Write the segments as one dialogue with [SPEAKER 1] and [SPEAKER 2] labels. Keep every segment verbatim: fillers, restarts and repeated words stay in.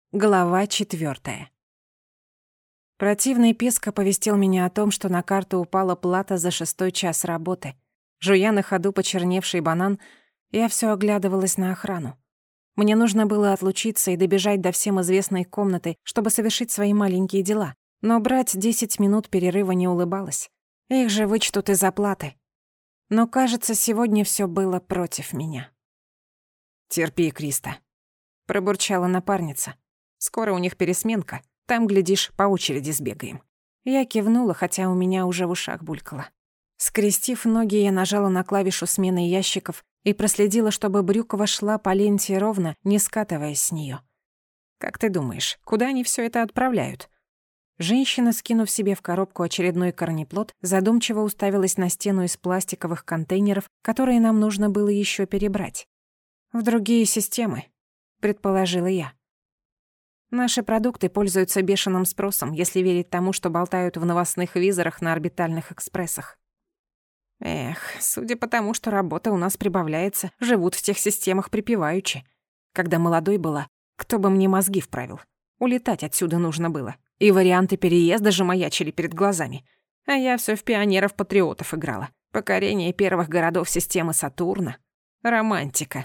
[SPEAKER 1] Глава четвёртая. Противный писк оповестил меня о том, что на карту упала плата за шестой час работы. Жуя на ходу почерневший банан, я всё оглядывалась на охрану. Мне нужно было отлучиться и добежать до всем известной комнаты, чтобы совершить свои маленькие дела. Но брать десять минут перерыва не улыбалась. Их же вычтут из оплаты. Но, кажется, сегодня всё было против меня. «Терпи, Криста», — пробурчала напарница. «Скоро у них пересменка. Там, глядишь, по очереди сбегаем». Я кивнула, хотя у меня уже в ушах булькало. Скрестив ноги, я нажала на клавишу смены ящиков и проследила, чтобы брюква шла по ленте ровно, не скатываясь с неё. «Как ты думаешь, куда они всё это отправляют?» Женщина, скинув себе в коробку очередной корнеплод, задумчиво уставилась на стену из пластиковых контейнеров, которые нам нужно было ещё перебрать. «В другие системы», — предположила я. Наши продукты пользуются бешеным спросом, если верить тому, что болтают в новостных визорах на орбитальных экспрессах. Эх, судя по тому, что работа у нас прибавляется, живут в тех системах припеваючи. Когда молодой была, кто бы мне мозги вправил? Улетать отсюда нужно было. И варианты переезда же маячили перед глазами. А я всё в пионеров-патриотов играла. Покорение первых городов системы Сатурна. Романтика.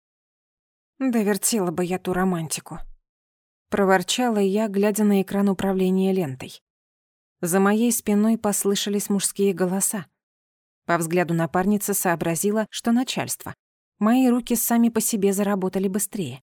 [SPEAKER 1] Довертела бы я ту романтику. Проворчала я, глядя на экран управления лентой. За моей спиной послышались мужские голоса. По взгляду напарницы сообразила, что начальство. Мои руки сами по себе заработали быстрее.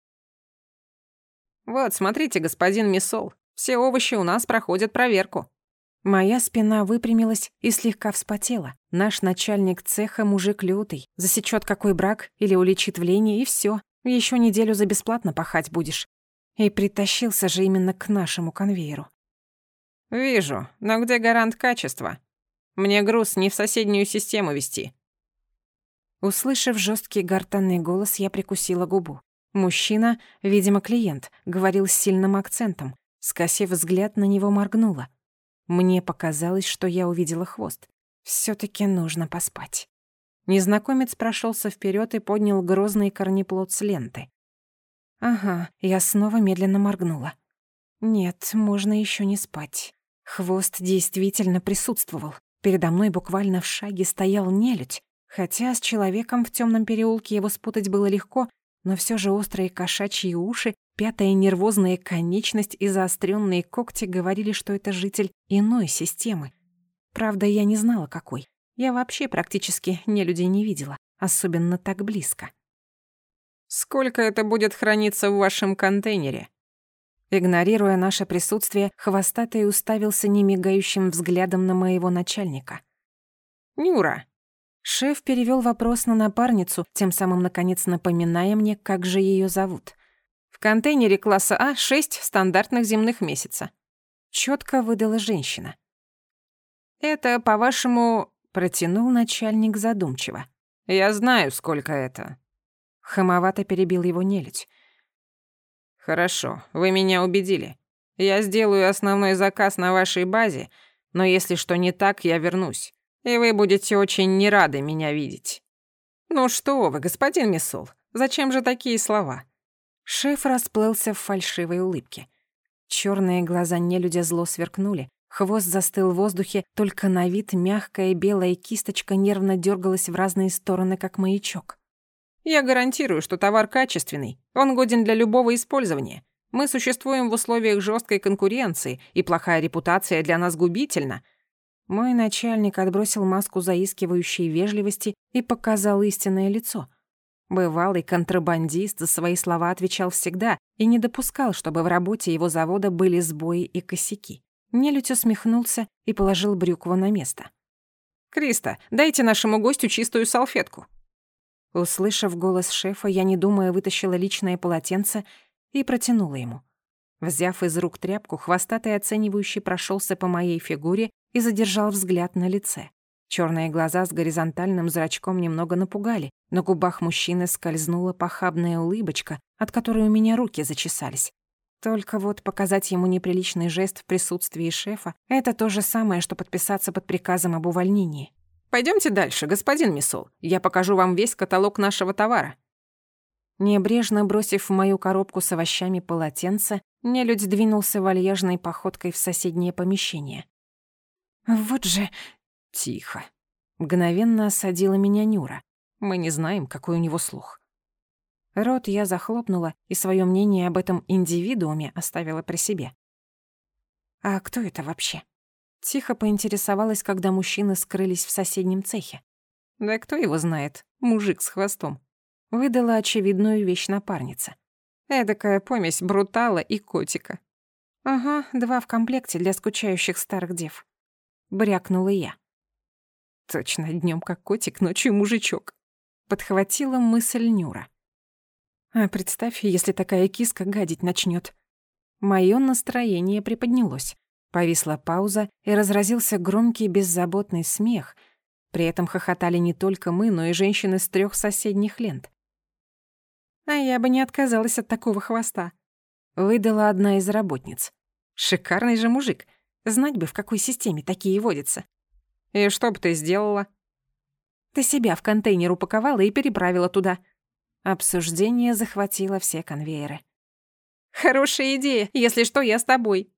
[SPEAKER 1] «Вот, смотрите, господин Миссол, все овощи у нас проходят проверку». Моя спина выпрямилась и слегка вспотела. Наш начальник цеха мужик лютый. Засечёт какой брак или уличит в лени, и всё. Ещё неделю за бесплатно пахать будешь. И притащился же именно к нашему конвейеру. «Вижу, но где гарант качества? Мне груз не в соседнюю систему везти». Услышав жёсткий гортанный голос, я прикусила губу. Мужчина, видимо, клиент, говорил с сильным акцентом. Скосив взгляд, на него моргнула. Мне показалось, что я увидела хвост. Всё-таки нужно поспать. Незнакомец прошёлся вперёд и поднял грозный корнеплод с ленты. Ага, я снова медленно моргнула. Нет, можно ещё не спать. Хвост действительно присутствовал. Передо мной буквально в шаге стоял нелюдь. Хотя с человеком в тёмном переулке его спутать было легко, но всё же острые кошачьи уши, пятая нервозная конечность и заострённые когти говорили, что это житель иной системы. Правда, я не знала, какой. Я вообще практически нелюдей не видела, особенно так близко. «Сколько это будет храниться в вашем контейнере?» Игнорируя наше присутствие, хвостатый уставился немигающим взглядом на моего начальника. «Нюра!» Шеф перевёл вопрос на напарницу, тем самым, наконец, напоминая мне, как же её зовут. «В контейнере класса А шесть стандартных земных месяца», — чётко выдала женщина. «Это, по-вашему...» — протянул начальник задумчиво. «Я знаю, сколько это». Хамовато перебил его нелюдь. «Хорошо, вы меня убедили. Я сделаю основной заказ на вашей базе, но если что не так, я вернусь, и вы будете очень не рады меня видеть». «Ну что вы, господин Миссол, зачем же такие слова?» Шеф расплылся в фальшивой улыбке. Чёрные глаза нелюдя зло сверкнули, хвост застыл в воздухе, только на вид мягкая белая кисточка нервно дёргалась в разные стороны, как маячок. «Я гарантирую, что товар качественный, он годен для любого использования. Мы существуем в условиях жёсткой конкуренции, и плохая репутация для нас губительна». Мой начальник отбросил маску заискивающей вежливости и показал истинное лицо. Бывалый контрабандист за свои слова отвечал всегда и не допускал, чтобы в работе его завода были сбои и косяки. Нелюдь усмехнулся и положил брюкву на место. «Криста, дайте нашему гостю чистую салфетку». Услышав голос шефа, я, не думая, вытащила личное полотенце и протянула ему. Взяв из рук тряпку, хвостатый оценивающий прошёлся по моей фигуре и задержал взгляд на лице. Чёрные глаза с горизонтальным зрачком немного напугали. На губах мужчины скользнула похабная улыбочка, от которой у меня руки зачесались. Только вот показать ему неприличный жест в присутствии шефа — это то же самое, что подписаться под приказом об увольнении. «Пойдёмте дальше, господин Миссол. Я покажу вам весь каталог нашего товара». Небрежно бросив в мою коробку с овощами полотенце, нелюдь двинулся вальяжной походкой в соседнее помещение. «Вот же...» «Тихо!» Мгновенно осадила меня Нюра. Мы не знаем, какой у него слух. Рот я захлопнула и свое мнение об этом индивидууме оставила при себе. «А кто это вообще?» Тихо поинтересовалась, когда мужчины скрылись в соседнем цехе. «Да кто его знает? Мужик с хвостом». Выдала очевидную вещь напарница. Эдакая помесь брутала и котика. «Ага, два в комплекте для скучающих старых дев». Брякнула я. «Точно, днём как котик, ночью мужичок», — подхватила мысль Нюра. «А представь, если такая киска гадить начнёт». Моё настроение приподнялось. Повисла пауза, и разразился громкий беззаботный смех. При этом хохотали не только мы, но и женщины с трёх соседних лент. «А я бы не отказалась от такого хвоста», — выдала одна из работниц. «Шикарный же мужик. Знать бы, в какой системе такие водятся». «И что бы ты сделала?» «Ты себя в контейнер упаковала и переправила туда». Обсуждение захватило все конвейеры. «Хорошая идея. Если что, я с тобой».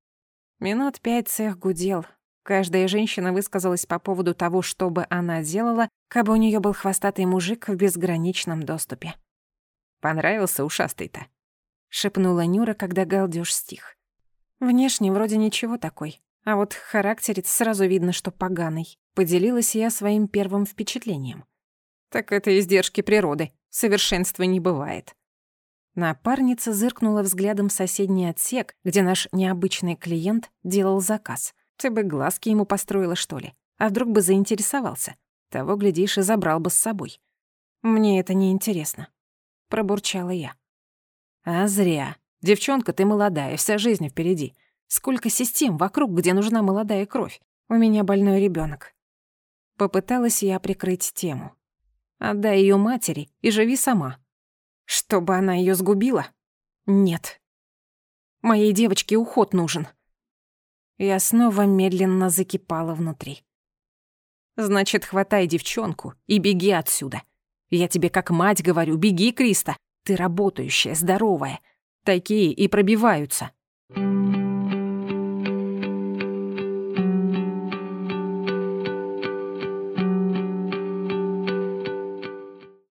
[SPEAKER 1] Минут пять цех гудел. Каждая женщина высказалась по поводу того, что бы она делала, кабы у неё был хвостатый мужик в безграничном доступе. «Понравился ушастый-то?» — шепнула Нюра, когда галдёж стих. «Внешне вроде ничего такой, а вот характерец сразу видно, что поганый», — поделилась я своим первым впечатлением. «Так это издержки природы, совершенства не бывает». Напарница зыркнула взглядом в соседний отсек, где наш необычный клиент делал заказ. Ты бы глазки ему построила, что ли? А вдруг бы заинтересовался? Того, глядишь, и забрал бы с собой. Мне это не интересно, пробурчала я. А зря. Девчонка, ты молодая, вся жизнь впереди. Сколько систем вокруг, где нужна молодая кровь. У меня больной ребёнок. Попыталась я прикрыть тему. Отдай её матери и живи сама. Чтобы она её сгубила? Нет. Моей девочке уход нужен. Я снова медленно закипала внутри. Значит, хватай девчонку и беги отсюда. Я тебе как мать говорю, беги, Криста. Ты работающая, здоровая. Такие и пробиваются.